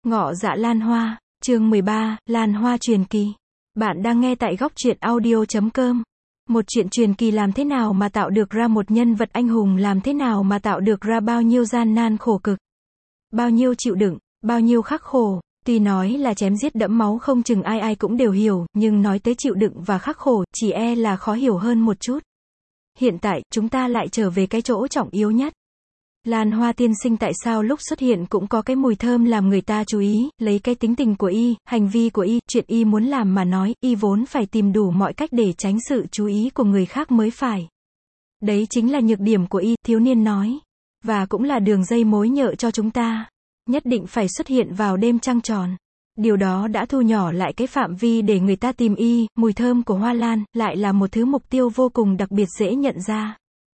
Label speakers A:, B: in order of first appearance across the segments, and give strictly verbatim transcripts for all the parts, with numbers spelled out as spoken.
A: Ngọ Dạ Lan Hoa, chương mười ba, Lan Hoa truyền kỳ. Bạn đang nghe tại góc truyện audio chấm com. Một chuyện truyền kỳ làm thế nào mà tạo được ra một nhân vật anh hùng, làm thế nào mà tạo được ra bao nhiêu gian nan khổ cực, bao nhiêu chịu đựng, bao nhiêu khắc khổ. Tuy nói là chém giết đẫm máu không chừng ai ai cũng đều hiểu, nhưng nói tới chịu đựng và khắc khổ, chỉ e là khó hiểu hơn một chút. Hiện tại, chúng ta lại trở về cái chỗ trọng yếu nhất. Lan Hoa tiên sinh tại sao lúc xuất hiện cũng có cái mùi thơm làm người ta chú ý, lấy cái tính tình của y, hành vi của y, chuyện y muốn làm mà nói, y vốn phải tìm đủ mọi cách để tránh sự chú ý của người khác mới phải. Đấy chính là nhược điểm của y, thiếu niên nói. Và cũng là đường dây mối nhợ cho chúng ta. Nhất định phải xuất hiện vào đêm trăng tròn. Điều đó đã thu nhỏ lại cái phạm vi để người ta tìm y, mùi thơm của hoa lan, lại là một thứ mục tiêu vô cùng đặc biệt dễ nhận ra.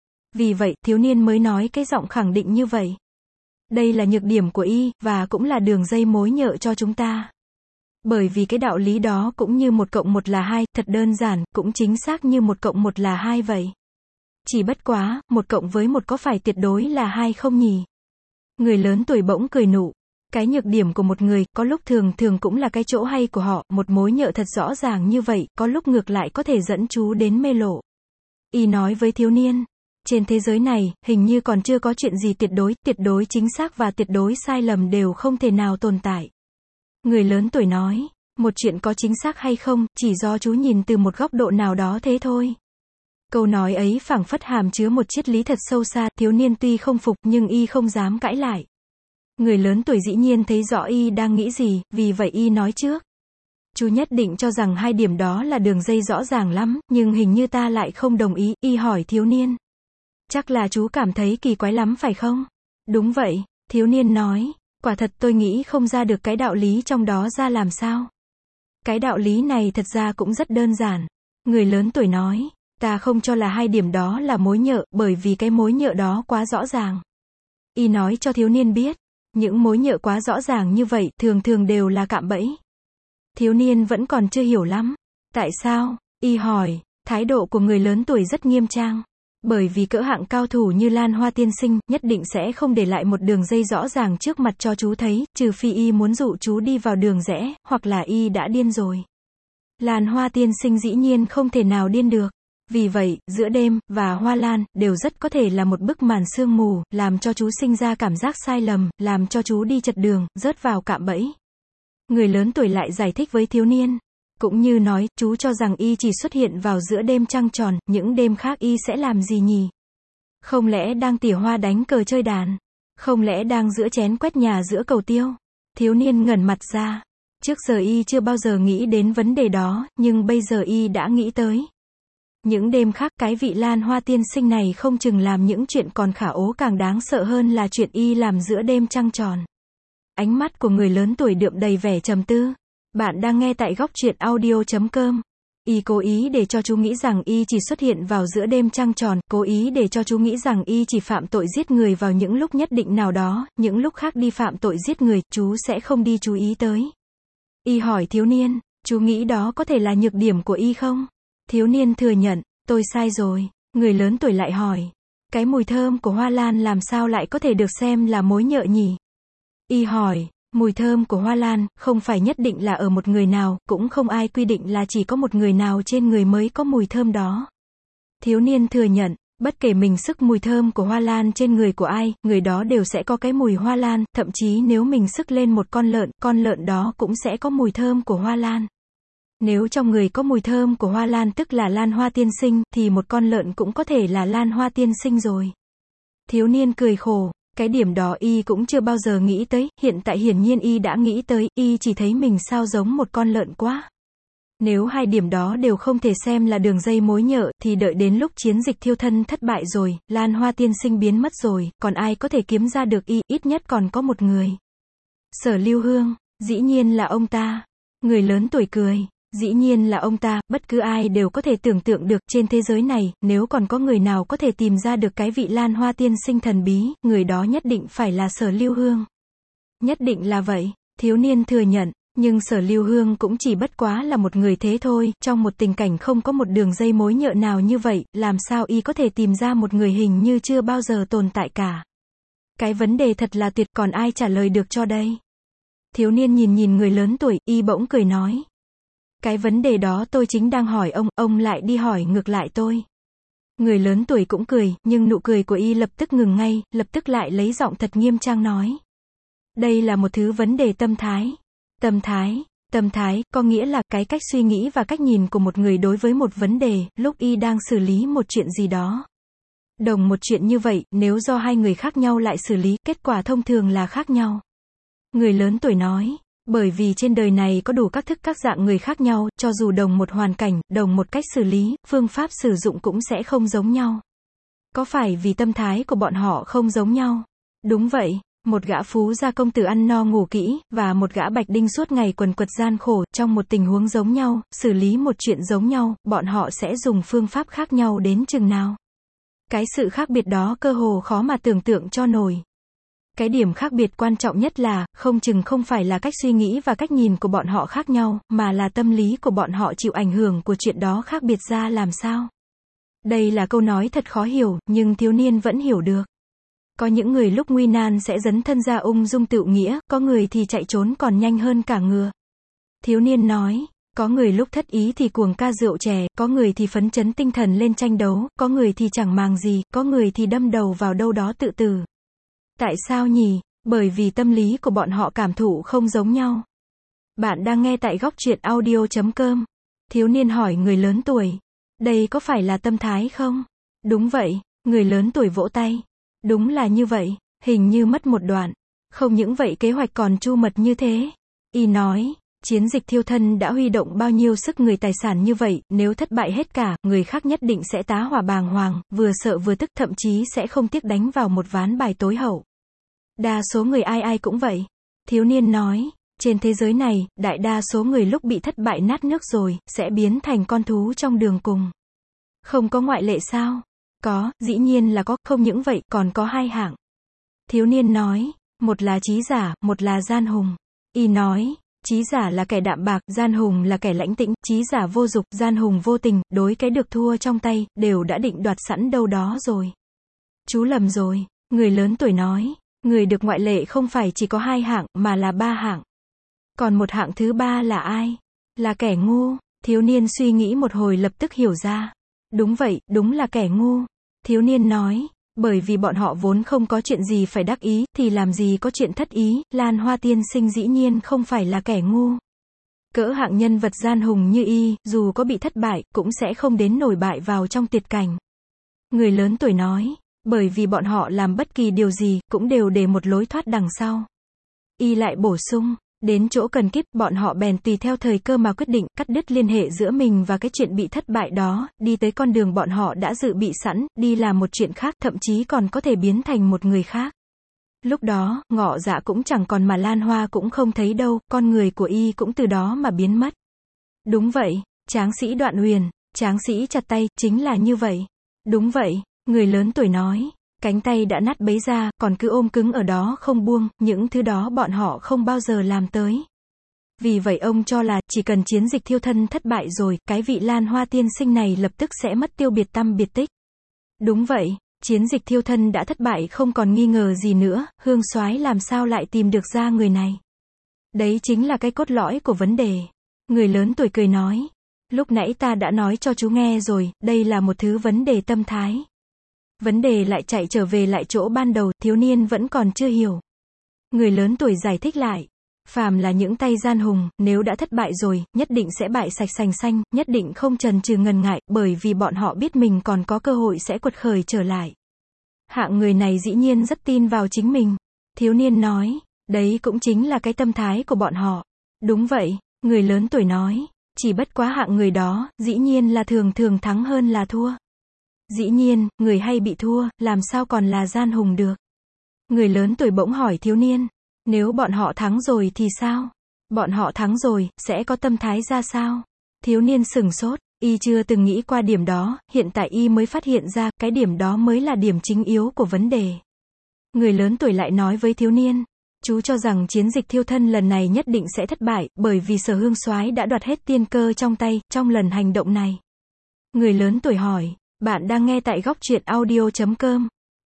A: Vì vậy, thiếu niên mới nói cái giọng khẳng định như vậy. Đây là nhược điểm của y, và cũng là đường dây mối nhợ cho chúng ta. Bởi vì cái đạo lý đó cũng như một cộng một là hai, thật đơn giản, cũng chính xác như một cộng một là hai vậy. Chỉ bất quá, một cộng với một có phải tuyệt đối là hai không nhỉ? Người lớn tuổi bỗng cười nụ. Cái nhược điểm của một người, có lúc thường thường cũng là cái chỗ hay của họ, một mối nhợ thật rõ ràng như vậy, có lúc ngược lại có thể dẫn chú đến mê lộ. Y nói với thiếu niên. Trên thế giới này, hình như còn chưa có chuyện gì tuyệt đối, tuyệt đối chính xác và tuyệt đối sai lầm đều không thể nào tồn tại. Người lớn tuổi nói, một chuyện có chính xác hay không, chỉ do chú nhìn từ một góc độ nào đó thế thôi. Câu nói ấy phảng phất hàm chứa một triết lý thật sâu xa, thiếu niên tuy không phục nhưng y không dám cãi lại. Người lớn tuổi dĩ nhiên thấy rõ y đang nghĩ gì, vì vậy y nói trước. Chú nhất định cho rằng hai điểm đó là đường dây rõ ràng lắm, nhưng hình như ta lại không đồng ý, y hỏi thiếu niên. Chắc là chú cảm thấy kỳ quái lắm phải không? Đúng vậy, thiếu niên nói, quả thật tôi nghĩ không ra được cái đạo lý trong đó ra làm sao. Cái đạo lý này thật ra cũng rất đơn giản. Người lớn tuổi nói, ta không cho là hai điểm đó là mối nhợ, bởi vì cái mối nhợ đó quá rõ ràng. Y nói cho thiếu niên biết, những mối nhợ quá rõ ràng như vậy, thường thường đều là cạm bẫy. Thiếu niên vẫn còn chưa hiểu lắm. Tại sao? Y hỏi, thái độ của người lớn tuổi rất nghiêm trang. Bởi vì cỡ hạng cao thủ như Lan Hoa tiên sinh, nhất định sẽ không để lại một đường dây rõ ràng trước mặt cho chú thấy, trừ phi y muốn dụ chú đi vào đường rẽ, hoặc là y đã điên rồi. Lan Hoa tiên sinh dĩ nhiên không thể nào điên được. Vì vậy, giữa đêm, và hoa lan, đều rất có thể là một bức màn sương mù, làm cho chú sinh ra cảm giác sai lầm, làm cho chú đi chật đường, rớt vào cạm bẫy. Người lớn tuổi lại giải thích với thiếu niên. Cũng như nói, chú cho rằng y chỉ xuất hiện vào giữa đêm trăng tròn, những đêm khác y sẽ làm gì nhỉ? Không lẽ đang tỉa hoa đánh cờ chơi đàn? Không lẽ đang giữa chén quét nhà giữa cầu tiêu? Thiếu niên ngẩn mặt ra. Trước giờ y chưa bao giờ nghĩ đến vấn đề đó, nhưng bây giờ y đã nghĩ tới. Những đêm khác, cái vị Lan Hoa tiên sinh này không chừng làm những chuyện còn khả ố càng đáng sợ hơn là chuyện y làm giữa đêm trăng tròn. Ánh mắt của người lớn tuổi đượm đầy vẻ trầm tư. Bạn đang nghe tại góc truyện audio chấm com. Y cố ý để cho chú nghĩ rằng y chỉ xuất hiện vào giữa đêm trăng tròn, cố ý để cho chú nghĩ rằng y chỉ phạm tội giết người vào những lúc nhất định nào đó, những lúc khác đi phạm tội giết người, chú sẽ không đi chú ý tới. Y hỏi thiếu niên, chú nghĩ đó có thể là nhược điểm của y không? Thiếu niên thừa nhận, tôi sai rồi. Người lớn tuổi lại hỏi, cái mùi thơm của hoa lan làm sao lại có thể được xem là mối nhợ nhỉ? Y hỏi, mùi thơm của hoa lan, không phải nhất định là ở một người nào, cũng không ai quy định là chỉ có một người nào trên người mới có mùi thơm đó. Thiếu niên thừa nhận, bất kể mình sức mùi thơm của hoa lan trên người của ai, người đó đều sẽ có cái mùi hoa lan, thậm chí nếu mình sức lên một con lợn, con lợn đó cũng sẽ có mùi thơm của hoa lan. Nếu trong người có mùi thơm của hoa lan tức là Lan Hoa tiên sinh, thì một con lợn cũng có thể là Lan Hoa tiên sinh rồi. Thiếu niên cười khổ. Cái điểm đó y cũng chưa bao giờ nghĩ tới, hiện tại hiển nhiên y đã nghĩ tới, y chỉ thấy mình sao giống một con lợn quá. Nếu hai điểm đó đều không thể xem là đường dây mối nhợ, thì đợi đến lúc chiến dịch thiêu thân thất bại rồi, Lan Hoa tiên sinh biến mất rồi, còn ai có thể kiếm ra được y, ít nhất còn có một người. Sở Lưu Hương, dĩ nhiên là ông ta. Người lớn tuổi cười. Dĩ nhiên là ông ta, bất cứ ai đều có thể tưởng tượng được, trên thế giới này, nếu còn có người nào có thể tìm ra được cái vị Lan Hoa tiên sinh thần bí, người đó nhất định phải là Sở Lưu Hương. Nhất định là vậy, thiếu niên thừa nhận, nhưng Sở Lưu Hương cũng chỉ bất quá là một người thế thôi, trong một tình cảnh không có một đường dây mối nhợ nào như vậy, làm sao y có thể tìm ra một người hình như chưa bao giờ tồn tại cả. Cái vấn đề thật là tuyệt, còn ai trả lời được cho đây? Thiếu niên nhìn nhìn người lớn tuổi, y bỗng cười nói. Cái vấn đề đó tôi chính đang hỏi ông, ông lại đi hỏi ngược lại tôi. Người lớn tuổi cũng cười, nhưng nụ cười của y lập tức ngừng ngay, lập tức lại lấy giọng thật nghiêm trang nói. Đây là một thứ vấn đề tâm thái. Tâm thái, tâm thái, có nghĩa là cái cách suy nghĩ và cách nhìn của một người đối với một vấn đề, lúc y đang xử lý một chuyện gì đó. Đồng một chuyện như vậy, nếu do hai người khác nhau lại xử lý, kết quả thông thường là khác nhau. Người lớn tuổi nói, bởi vì trên đời này có đủ các thức các dạng người khác nhau, cho dù đồng một hoàn cảnh, đồng một cách xử lý, phương pháp sử dụng cũng sẽ không giống nhau. Có phải vì tâm thái của bọn họ không giống nhau? Đúng vậy, một gã phú gia công tử ăn no ngủ kỹ, và một gã bạch đinh suốt ngày quần quật gian khổ, trong một tình huống giống nhau, xử lý một chuyện giống nhau, bọn họ sẽ dùng phương pháp khác nhau đến chừng nào? Cái sự khác biệt đó cơ hồ khó mà tưởng tượng cho nổi. Cái điểm khác biệt quan trọng nhất là, không chừng không phải là cách suy nghĩ và cách nhìn của bọn họ khác nhau, mà là tâm lý của bọn họ chịu ảnh hưởng của chuyện đó khác biệt ra làm sao. Đây là câu nói thật khó hiểu, nhưng thiếu niên vẫn hiểu được. Có những người lúc nguy nan sẽ dấn thân ra ung dung tựu nghĩa, có người thì chạy trốn còn nhanh hơn cả ngựa. Thiếu niên nói, có người lúc thất ý thì cuồng ca rượu chè, có người thì phấn chấn tinh thần lên tranh đấu, có người thì chẳng màng gì, có người thì đâm đầu vào đâu đó tự tử. Tại sao nhỉ? Bởi vì tâm lý của bọn họ cảm thụ không giống nhau. Bạn đang nghe tại góc truyện audio chấm com. Thiếu niên hỏi người lớn tuổi. Đây có phải là tâm thái không? Đúng vậy, người lớn tuổi vỗ tay. Đúng là như vậy, hình như mất một đoạn. Không những vậy kế hoạch còn chu mật như thế. Y nói, chiến dịch thiêu thân đã huy động bao nhiêu sức người tài sản như vậy, nếu thất bại hết cả, người khác nhất định sẽ tá hỏa bàng hoàng, vừa sợ vừa tức, thậm chí sẽ không tiếc đánh vào một ván bài tối hậu. Đa số người ai ai cũng vậy. Thiếu niên nói, trên thế giới này, đại đa số người lúc bị thất bại nát nước rồi, sẽ biến thành con thú trong đường cùng. Không có ngoại lệ sao? Có, dĩ nhiên là có, không những vậy, còn có hai hạng. Thiếu niên nói, một là trí giả, một là gian hùng. Y nói, trí giả là kẻ đạm bạc, gian hùng là kẻ lãnh tĩnh, trí giả vô dục, gian hùng vô tình, đối cái được thua trong tay, đều đã định đoạt sẵn đâu đó rồi. Chú lầm rồi, người lớn tuổi nói, người được ngoại lệ không phải chỉ có hai hạng, mà là ba hạng. Còn một hạng thứ ba là ai? Là kẻ ngu. Thiếu niên suy nghĩ một hồi lập tức hiểu ra. Đúng vậy, đúng là kẻ ngu. Thiếu niên nói, bởi vì bọn họ vốn không có chuyện gì phải đắc ý, thì làm gì có chuyện thất ý, Lan Hoa tiên sinh dĩ nhiên không phải là kẻ ngu. Cỡ hạng nhân vật gian hùng như y, dù có bị thất bại, cũng sẽ không đến nổi bại vào trong tuyệt cảnh. Người lớn tuổi nói, bởi vì bọn họ làm bất kỳ điều gì, cũng đều để một lối thoát đằng sau. Y lại bổ sung, đến chỗ cần kíp, bọn họ bèn tùy theo thời cơ mà quyết định, cắt đứt liên hệ giữa mình và cái chuyện bị thất bại đó, đi tới con đường bọn họ đã dự bị sẵn, đi làm một chuyện khác, thậm chí còn có thể biến thành một người khác. Lúc đó, Ngọ Dạ cũng chẳng còn mà Lan Hoa cũng không thấy đâu, con người của y cũng từ đó mà biến mất. Đúng vậy, tráng sĩ Đoạn Huyền, tráng sĩ chặt tay, chính là như vậy. Đúng vậy, người lớn tuổi nói, cánh tay đã nát bấy ra, còn cứ ôm cứng ở đó không buông, những thứ đó bọn họ không bao giờ làm tới. Vì vậy ông cho là, chỉ cần chiến dịch thiêu thân thất bại rồi, cái vị Lan Hoa tiên sinh này lập tức sẽ mất tiêu biệt tăm biệt tích. Đúng vậy, chiến dịch thiêu thân đã thất bại không còn nghi ngờ gì nữa, Hương Soái làm sao lại tìm được ra người này. Đấy chính là cái cốt lõi của vấn đề. Người lớn tuổi cười nói, lúc nãy ta đã nói cho chú nghe rồi, đây là một thứ vấn đề tâm thái. Vấn đề lại chạy trở về lại chỗ ban đầu, thiếu niên vẫn còn chưa hiểu. Người lớn tuổi giải thích lại, phàm là những tay gian hùng, nếu đã thất bại rồi, nhất định sẽ bại sạch sành xanh, nhất định không chần chừ ngần ngại, bởi vì bọn họ biết mình còn có cơ hội sẽ quật khởi trở lại. Hạng người này dĩ nhiên rất tin vào chính mình. Thiếu niên nói, đấy cũng chính là cái tâm thái của bọn họ. Đúng vậy, người lớn tuổi nói, chỉ bất quá hạng người đó, dĩ nhiên là thường thường thắng hơn là thua. Dĩ nhiên, người hay bị thua, làm sao còn là gian hùng được. Người lớn tuổi bỗng hỏi thiếu niên, nếu bọn họ thắng rồi thì sao? Bọn họ thắng rồi, sẽ có tâm thái ra sao? Thiếu niên sửng sốt, y chưa từng nghĩ qua điểm đó, hiện tại y mới phát hiện ra, cái điểm đó mới là điểm chính yếu của vấn đề. Người lớn tuổi lại nói với thiếu niên, chú cho rằng chiến dịch thiêu thân lần này nhất định sẽ thất bại, bởi vì Sở Hương Soái đã đoạt hết tiên cơ trong tay, trong lần hành động này. Người lớn tuổi hỏi, bạn đang nghe tại góc truyện audio chấm com.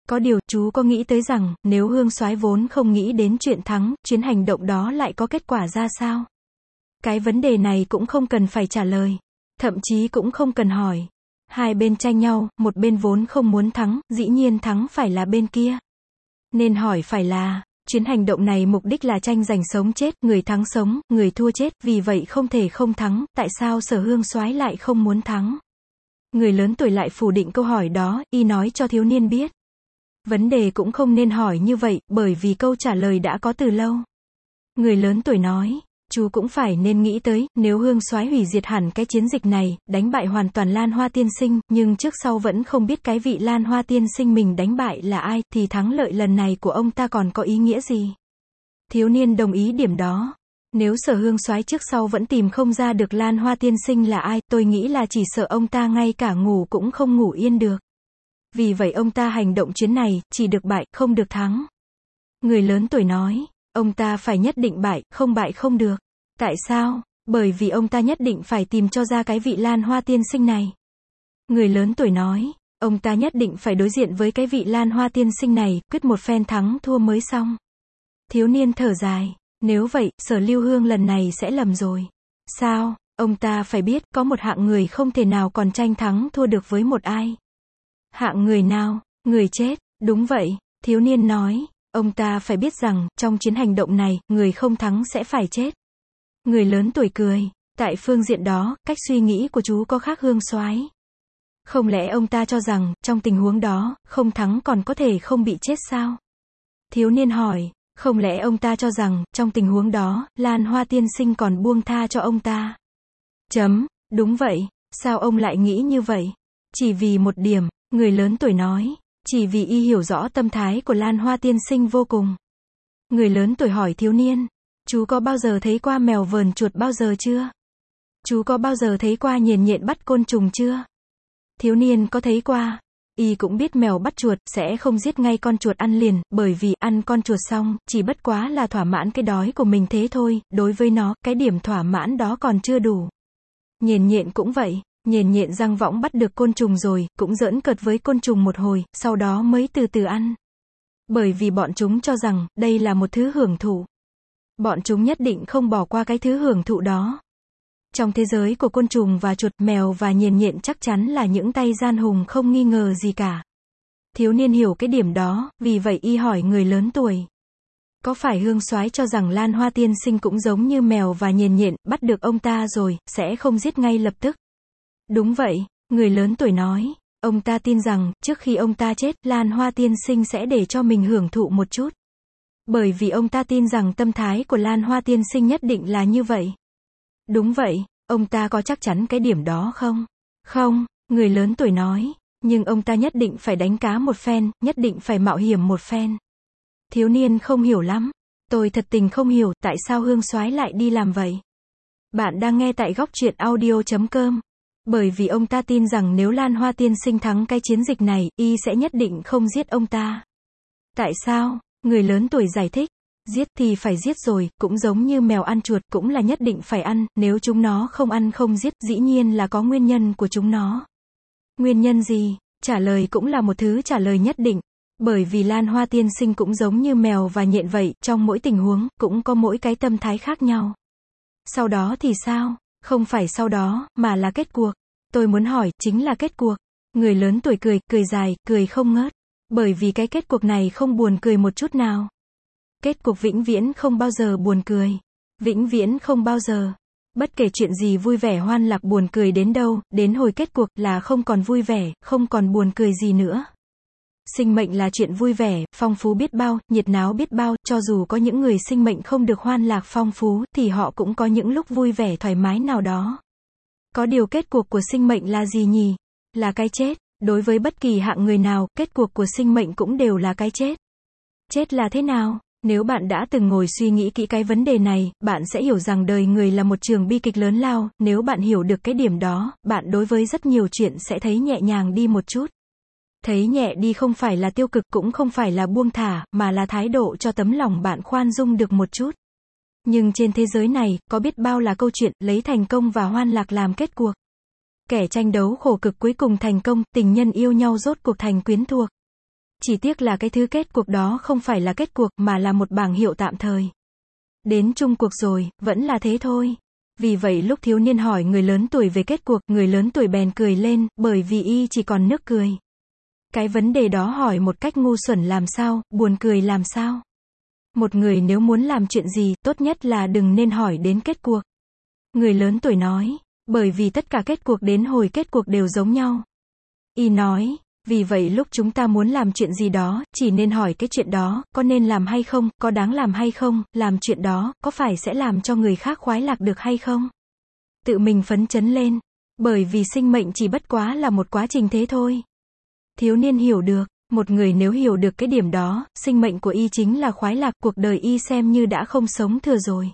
A: Có điều, chú có nghĩ tới rằng, nếu Hương Soái vốn không nghĩ đến chuyện thắng, chuyến hành động đó lại có kết quả ra sao? Cái vấn đề này cũng không cần phải trả lời. Thậm chí cũng không cần hỏi. Hai bên tranh nhau, một bên vốn không muốn thắng, dĩ nhiên thắng phải là bên kia. Nên hỏi phải là, chuyến hành động này mục đích là tranh giành sống chết, người thắng sống, người thua chết, vì vậy không thể không thắng, tại sao Sở Hương Soái lại không muốn thắng? Người lớn tuổi lại phủ định câu hỏi đó, y nói cho thiếu niên biết. Vấn đề cũng không nên hỏi như vậy, bởi vì câu trả lời đã có từ lâu. Người lớn tuổi nói, chú cũng phải nên nghĩ tới, nếu Hương Soái hủy diệt hẳn cái chiến dịch này, đánh bại hoàn toàn Lan Hoa tiên sinh, nhưng trước sau vẫn không biết cái vị Lan Hoa tiên sinh mình đánh bại là ai, thì thắng lợi lần này của ông ta còn có ý nghĩa gì? Thiếu niên đồng ý điểm đó. Nếu Sở Hương Soái trước sau vẫn tìm không ra được Lan Hoa tiên sinh là ai, tôi nghĩ là chỉ sợ ông ta ngay cả ngủ cũng không ngủ yên được. Vì vậy ông ta hành động chuyến này, chỉ được bại, không được thắng. Người lớn tuổi nói, ông ta phải nhất định bại, không bại không được. Tại sao? Bởi vì ông ta nhất định phải tìm cho ra cái vị Lan Hoa tiên sinh này. Người lớn tuổi nói, ông ta nhất định phải đối diện với cái vị Lan Hoa tiên sinh này, quyết một phen thắng thua mới xong. Thiếu niên thở dài, nếu vậy, Sở Lưu Hương lần này sẽ lầm rồi. Sao? Ông ta phải biết, có một hạng người không thể nào còn tranh thắng thua được với một ai. Hạng người nào? Người chết. Đúng vậy, thiếu niên nói, ông ta phải biết rằng, trong chiến hành động này, người không thắng sẽ phải chết. Người lớn tuổi cười, tại phương diện đó, cách suy nghĩ của chú có khác Hương Soái. Không lẽ ông ta cho rằng, trong tình huống đó, không thắng còn có thể không bị chết sao? Thiếu niên hỏi, không lẽ ông ta cho rằng, trong tình huống đó, Lan Hoa tiên sinh còn buông tha cho ông ta? Chấm, đúng vậy, sao ông lại nghĩ như vậy? Chỉ vì một điểm, người lớn tuổi nói, chỉ vì y hiểu rõ tâm thái của Lan Hoa tiên sinh vô cùng. Người lớn tuổi hỏi thiếu niên, chú có bao giờ thấy qua mèo vờn chuột bao giờ chưa? Chú có bao giờ thấy qua nhện nhện bắt côn trùng chưa? Thiếu niên có thấy qua. Y cũng biết mèo bắt chuột, sẽ không giết ngay con chuột ăn liền, bởi vì, ăn con chuột xong, chỉ bất quá là thỏa mãn cái đói của mình thế thôi, đối với nó, cái điểm thỏa mãn đó còn chưa đủ. Nhện nhện cũng vậy, nhện nhện răng võng bắt được côn trùng rồi, cũng giỡn cợt với côn trùng một hồi, sau đó mới từ từ ăn. Bởi vì bọn chúng cho rằng, đây là một thứ hưởng thụ. Bọn chúng nhất định không bỏ qua cái thứ hưởng thụ đó. Trong thế giới của côn trùng và chuột, mèo và nhện nhện chắc chắn là những tay gian hùng không nghi ngờ gì cả. Thiếu niên hiểu cái điểm đó, vì vậy y hỏi người lớn tuổi. Có phải Hương Soái cho rằng Lan Hoa tiên sinh cũng giống như mèo và nhện nhện, bắt được ông ta rồi, sẽ không giết ngay lập tức? Đúng vậy, người lớn tuổi nói. Ông ta tin rằng, trước khi ông ta chết, Lan Hoa tiên sinh sẽ để cho mình hưởng thụ một chút. Bởi vì ông ta tin rằng tâm thái của Lan Hoa tiên sinh nhất định là như vậy. Đúng vậy, ông ta có chắc chắn cái điểm đó không? Không, người lớn tuổi nói, nhưng ông ta nhất định phải đánh cá một phen, nhất định phải mạo hiểm một phen. Thiếu niên không hiểu lắm. Tôi thật tình không hiểu, tại sao Hương Soái lại đi làm vậy? Bạn đang nghe tại góc truyện audio chấm com. Bởi vì ông ta tin rằng nếu Lan Hoa tiên sinh thắng cái chiến dịch này, y sẽ nhất định không giết ông ta. Tại sao? Người lớn tuổi giải thích. Giết thì phải giết rồi, cũng giống như mèo ăn chuột, cũng là nhất định phải ăn, nếu chúng nó không ăn không giết, dĩ nhiên là có nguyên nhân của chúng nó. Nguyên nhân gì? Trả lời cũng là một thứ trả lời nhất định. Bởi vì Lan Hoa tiên sinh cũng giống như mèo và nhện vậy, trong mỗi tình huống, cũng có mỗi cái tâm thái khác nhau. Sau đó thì sao? Không phải sau đó, mà là kết cuộc. Tôi muốn hỏi, chính là kết cuộc. Người lớn tuổi cười, cười dài, cười không ngớt. Bởi vì cái kết cuộc này không buồn cười một chút nào. Kết cục vĩnh viễn không bao giờ buồn cười. Vĩnh viễn không bao giờ. Bất kể chuyện gì vui vẻ hoan lạc buồn cười đến đâu, đến hồi kết cuộc là không còn vui vẻ, không còn buồn cười gì nữa. Sinh mệnh là chuyện vui vẻ, phong phú biết bao, nhiệt náo biết bao, cho dù có những người sinh mệnh không được hoan lạc phong phú, thì họ cũng có những lúc vui vẻ thoải mái nào đó. Có điều kết cuộc của sinh mệnh là gì nhỉ? Là cái chết. Đối với bất kỳ hạng người nào, kết cuộc của sinh mệnh cũng đều là cái chết. Chết là thế nào? Nếu bạn đã từng ngồi suy nghĩ kỹ cái vấn đề này, bạn sẽ hiểu rằng đời người là một trường bi kịch lớn lao, nếu bạn hiểu được cái điểm đó, bạn đối với rất nhiều chuyện sẽ thấy nhẹ nhàng đi một chút. Thấy nhẹ đi không phải là tiêu cực, cũng không phải là buông thả, mà là thái độ cho tấm lòng bạn khoan dung được một chút. Nhưng trên thế giới này, có biết bao là câu chuyện, lấy thành công và hoan lạc làm kết cuộc. Kẻ tranh đấu khổ cực cuối cùng thành công, tình nhân yêu nhau rốt cuộc thành quyến thuộc. Chỉ tiếc là cái thứ kết cuộc đó không phải là kết cuộc mà là một bảng hiệu tạm thời. Đến chung cuộc rồi, vẫn là thế thôi. Vì vậy lúc thiếu niên hỏi người lớn tuổi về kết cuộc, người lớn tuổi bèn cười lên, bởi vì y chỉ còn nước cười. Cái vấn đề đó hỏi một cách ngu xuẩn làm sao, buồn cười làm sao. Một người nếu muốn làm chuyện gì, tốt nhất là đừng nên hỏi đến kết cuộc. Người lớn tuổi nói, bởi vì tất cả kết cuộc đến hồi kết cuộc đều giống nhau. Y nói, vì vậy lúc chúng ta muốn làm chuyện gì đó, chỉ nên hỏi cái chuyện đó, có nên làm hay không, có đáng làm hay không, làm chuyện đó, có phải sẽ làm cho người khác khoái lạc được hay không. Tự mình phấn chấn lên, bởi vì sinh mệnh chỉ bất quá là một quá trình thế thôi. Thiếu niên hiểu được, một người nếu hiểu được cái điểm đó, sinh mệnh của y chính là khoái lạc, cuộc đời y xem như đã không sống thừa rồi.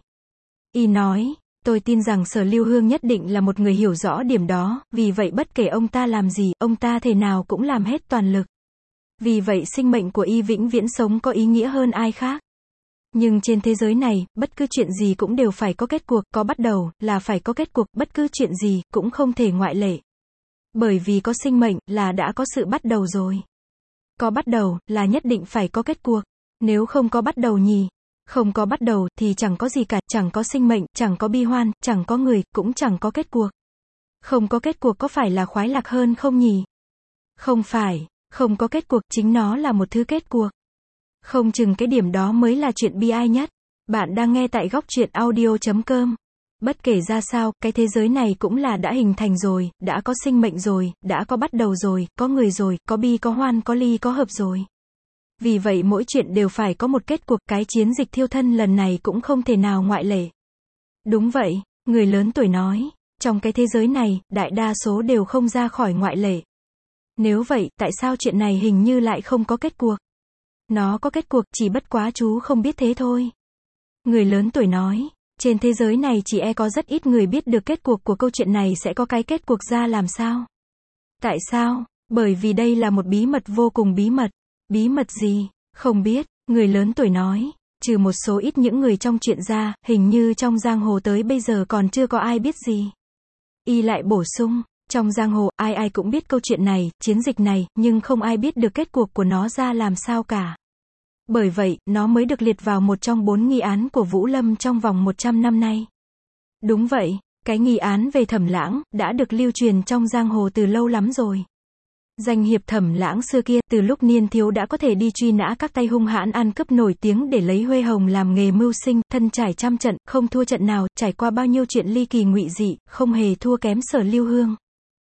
A: Y nói, tôi tin rằng Sở Lưu Hương nhất định là một người hiểu rõ điểm đó, vì vậy bất kể ông ta làm gì, ông ta thể nào cũng làm hết toàn lực. Vì vậy sinh mệnh của y vĩnh viễn sống có ý nghĩa hơn ai khác. Nhưng trên thế giới này, bất cứ chuyện gì cũng đều phải có kết cuộc, có bắt đầu, là phải có kết cuộc, bất cứ chuyện gì, cũng không thể ngoại lệ. Bởi vì có sinh mệnh, là đã có sự bắt đầu rồi. Có bắt đầu, là nhất định phải có kết cuộc. Nếu không có bắt đầu nhỉ? Không có bắt đầu, thì chẳng có gì cả, chẳng có sinh mệnh, chẳng có bi hoan, chẳng có người, cũng chẳng có kết cuộc. Không có kết cuộc có phải là khoái lạc hơn không nhỉ? Không phải, không có kết cuộc, chính nó là một thứ kết cuộc. Không chừng cái điểm đó mới là chuyện bi ai nhất. Bạn đang nghe tại góc truyện audio chấm com. Bất kể ra sao, cái thế giới này cũng là đã hình thành rồi, đã có sinh mệnh rồi, đã có bắt đầu rồi, có người rồi, có bi có hoan có ly có hợp rồi. Vì vậy mỗi chuyện đều phải có một kết cuộc, cái chiến dịch thiêu thân lần này cũng không thể nào ngoại lệ. Đúng vậy, người lớn tuổi nói, trong cái thế giới này, đại đa số đều không ra khỏi ngoại lệ. Nếu vậy, tại sao chuyện này hình như lại không có kết cuộc? Nó có kết cuộc, chỉ bất quá chú không biết thế thôi. Người lớn tuổi nói, trên thế giới này chỉ e có rất ít người biết được kết cuộc của câu chuyện này sẽ có cái kết cuộc ra làm sao. Tại sao? Bởi vì đây là một bí mật vô cùng bí mật. Bí mật gì? Không biết, người lớn tuổi nói, trừ một số ít những người trong chuyện ra, hình như trong giang hồ tới bây giờ còn chưa có ai biết gì. Y lại bổ sung, trong giang hồ, ai ai cũng biết câu chuyện này, chiến dịch này, nhưng không ai biết được kết cuộc của nó ra làm sao cả. Bởi vậy, nó mới được liệt vào một trong bốn nghi án của Vũ Lâm trong vòng một trăm năm nay. Đúng vậy, cái nghi án về Thẩm Lãng, đã được lưu truyền trong giang hồ từ lâu lắm rồi. Danh hiệp Thẩm Lãng xưa kia, từ lúc niên thiếu đã có thể đi truy nã các tay hung hãn ăn cướp nổi tiếng để lấy huê hồng làm nghề mưu sinh, thân trải trăm trận, không thua trận nào, trải qua bao nhiêu chuyện ly kỳ ngụy dị, không hề thua kém Sở Lưu Hương.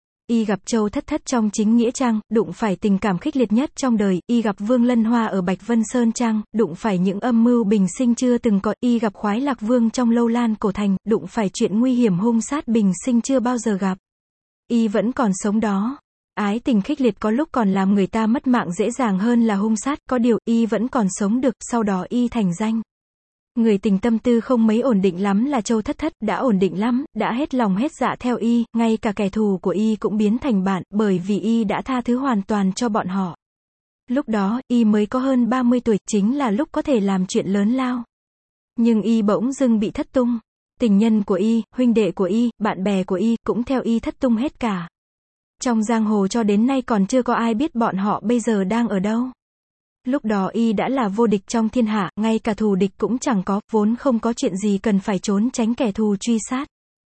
A: Y gặp Châu Thất Thất trong Chính Nghĩa Trang, đụng phải tình cảm khích liệt nhất trong đời, y gặp Vương Lân Hoa ở Bạch Vân Sơn Trang, đụng phải những âm mưu bình sinh chưa từng có, y gặp Khoái Lạc Vương trong Lâu Lan Cổ Thành, đụng phải chuyện nguy hiểm hung sát bình sinh chưa bao giờ gặp. Y vẫn còn sống đó. Ái tình khích liệt có lúc còn làm người ta mất mạng dễ dàng hơn là hung sát, có điều, y vẫn còn sống được, sau đó y thành danh. Người tình tâm tư không mấy ổn định lắm là Châu Thất Thất, đã ổn định lắm, đã hết lòng hết dạ theo y, ngay cả kẻ thù của y cũng biến thành bạn, bởi vì y đã tha thứ hoàn toàn cho bọn họ. Lúc đó, y mới có hơn ba mươi tuổi, chính là lúc có thể làm chuyện lớn lao. Nhưng y bỗng dưng bị thất tung. Tình nhân của y, huynh đệ của y, bạn bè của y, cũng theo y thất tung hết cả. Trong giang hồ cho đến nay còn chưa có ai biết bọn họ bây giờ đang ở đâu. Lúc đó y đã là vô địch trong thiên hạ, ngay cả thù địch cũng chẳng có, vốn không có chuyện gì cần phải trốn tránh kẻ thù truy sát.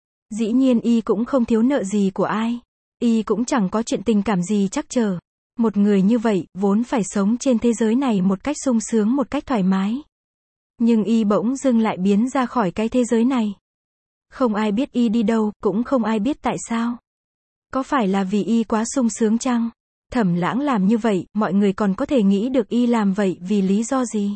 A: Dĩ nhiên y cũng không thiếu nợ gì của ai. Y cũng chẳng có chuyện tình cảm gì chắc chờ. Một người như vậy, vốn phải sống trên thế giới này một cách sung sướng, một cách thoải mái. Nhưng y bỗng dưng lại biến ra khỏi cái thế giới này. Không ai biết y đi đâu, cũng không ai biết tại sao. Có phải là vì y quá sung sướng chăng? Thẩm Lãng làm như vậy, mọi người còn có thể nghĩ được y làm vậy vì lý do gì?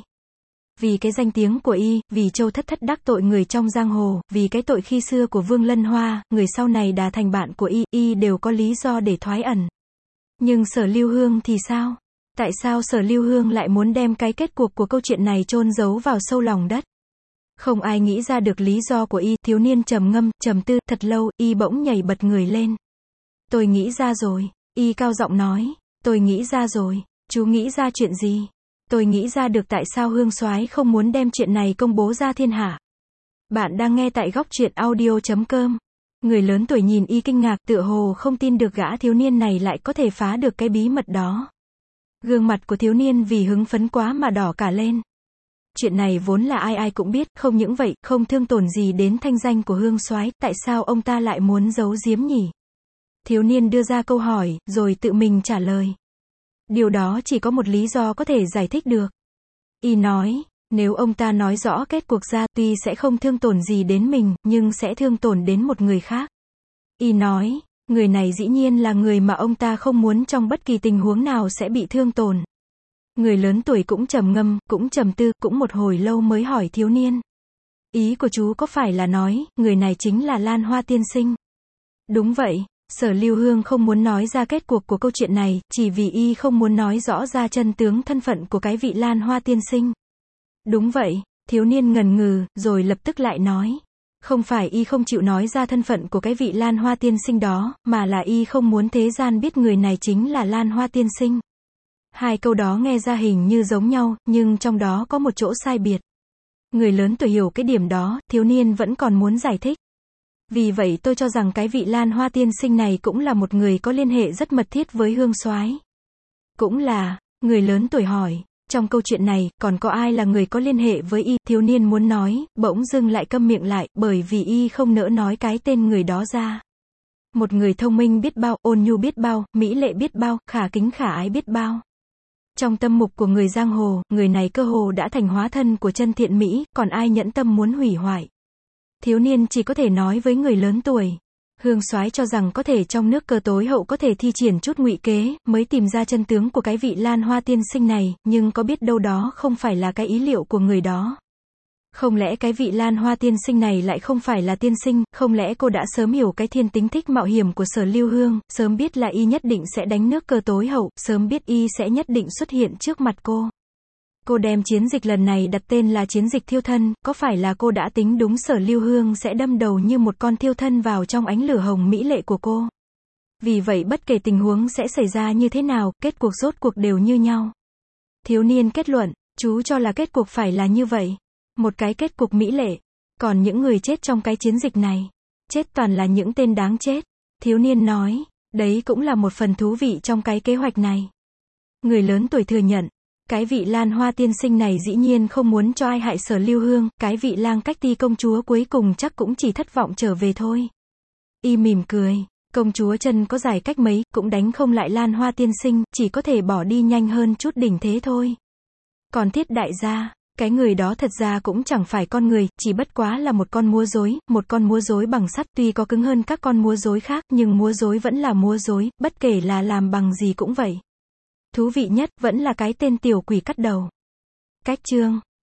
A: Vì cái danh tiếng của y, vì Châu Thất Thất đắc tội người trong giang hồ, vì cái tội khi xưa của Vương Lân Hoa, người sau này đã thành bạn của y, y đều có lý do để thoái ẩn. Nhưng Sở Lưu Hương thì sao? Tại sao Sở Lưu Hương lại muốn đem cái kết cuộc của câu chuyện này chôn giấu vào sâu lòng đất? Không ai nghĩ ra được lý do của y, thiếu niên trầm ngâm, trầm tư, thật lâu, y bỗng nhảy bật người lên. Tôi nghĩ ra rồi. Y cao giọng nói, tôi nghĩ ra rồi. Chú nghĩ ra chuyện gì? Tôi nghĩ ra được tại sao Hương Soái không muốn đem chuyện này công bố ra thiên hạ. Bạn đang nghe tại góc truyện audio chấm com. Người lớn tuổi nhìn y kinh ngạc, tựa hồ không tin được gã thiếu niên này lại có thể phá được cái bí mật đó. Gương mặt của thiếu niên vì hứng phấn quá mà đỏ cả lên. Chuyện này vốn là ai ai cũng biết, không những vậy, không thương tổn gì đến thanh danh của Hương Soái, tại sao ông ta lại muốn giấu giếm nhỉ? Thiếu niên đưa ra câu hỏi, rồi tự mình trả lời. Điều đó chỉ có một lý do có thể giải thích được. Y nói, nếu ông ta nói rõ kết cuộc ra, tuy sẽ không thương tổn gì đến mình, nhưng sẽ thương tổn đến một người khác. Y nói, người này dĩ nhiên là người mà ông ta không muốn trong bất kỳ tình huống nào sẽ bị thương tổn. Người lớn tuổi cũng trầm ngâm, cũng trầm tư, cũng một hồi lâu mới hỏi thiếu niên. Ý của chú có phải là nói, người này chính là Lan Hoa tiên sinh? Đúng vậy, Sở Lưu Hương không muốn nói ra kết cuộc của câu chuyện này, chỉ vì y không muốn nói rõ ra chân tướng thân phận của cái vị Lan Hoa tiên sinh. Đúng vậy, thiếu niên ngần ngừ, rồi lập tức lại nói. Không phải y không chịu nói ra thân phận của cái vị Lan Hoa tiên sinh đó, mà là y không muốn thế gian biết người này chính là Lan Hoa tiên sinh. Hai câu đó nghe ra hình như giống nhau, nhưng trong đó có một chỗ sai biệt. Người lớn tuổi hiểu cái điểm đó, thiếu niên vẫn còn muốn giải thích. Vì vậy tôi cho rằng cái vị Lan Hoa tiên sinh này cũng là một người có liên hệ rất mật thiết với Hương Soái. Cũng là, người lớn tuổi hỏi, trong câu chuyện này, còn có ai là người có liên hệ với y? Thiếu niên muốn nói, bỗng dưng lại câm miệng lại, bởi vì y không nỡ nói cái tên người đó ra. Một người thông minh biết bao, ôn nhu biết bao, mỹ lệ biết bao, khả kính khả ái biết bao. Trong tâm mục của người giang hồ, người này cơ hồ đã thành hóa thân của chân thiện mỹ, còn ai nhẫn tâm muốn hủy hoại. Thiếu niên chỉ có thể nói với người lớn tuổi. Hương Soái cho rằng có thể trong nước cờ tối hậu có thể thi triển chút ngụy kế, mới tìm ra chân tướng của cái vị Lan Hoa tiên sinh này, nhưng có biết đâu đó không phải là cái ý liệu của người đó. Không lẽ cái vị Lan Hoa tiên sinh này lại không phải là tiên sinh, không lẽ cô đã sớm hiểu cái thiên tính thích mạo hiểm của Sở Lưu Hương, sớm biết là y nhất định sẽ đánh nước cờ tối hậu, sớm biết y sẽ nhất định xuất hiện trước mặt cô. Cô đem chiến dịch lần này đặt tên là chiến dịch thiêu thân, có phải là cô đã tính đúng Sở Lưu Hương sẽ đâm đầu như một con thiêu thân vào trong ánh lửa hồng mỹ lệ của cô? Vì vậy bất kể tình huống sẽ xảy ra như thế nào, kết cuộc rốt cuộc đều như nhau. Thiếu niên kết luận, chú cho là kết cuộc phải là như vậy. Một cái kết cục mỹ lệ. Còn những người chết trong cái chiến dịch này, chết toàn là những tên đáng chết. Thiếu niên nói, đấy cũng là một phần thú vị trong cái kế hoạch này. Người lớn tuổi thừa nhận, cái vị Lan Hoa tiên sinh này dĩ nhiên không muốn cho ai hại Sở Lưu Hương, cái vị Lang Cách Ti công chúa cuối cùng chắc cũng chỉ thất vọng trở về thôi. Y mỉm cười, công chúa chân có giải cách mấy, cũng đánh không lại Lan Hoa tiên sinh, chỉ có thể bỏ đi nhanh hơn chút đỉnh thế thôi. Còn Thiết đại gia, cái người đó thật ra cũng chẳng phải con người, chỉ bất quá là một con múa rối, một con múa rối bằng sắt, tuy có cứng hơn các con múa rối khác, nhưng múa rối vẫn là múa rối, bất kể là làm bằng gì cũng vậy. Thú vị nhất, vẫn là cái tên tiểu quỷ cắt đầu. Cách chương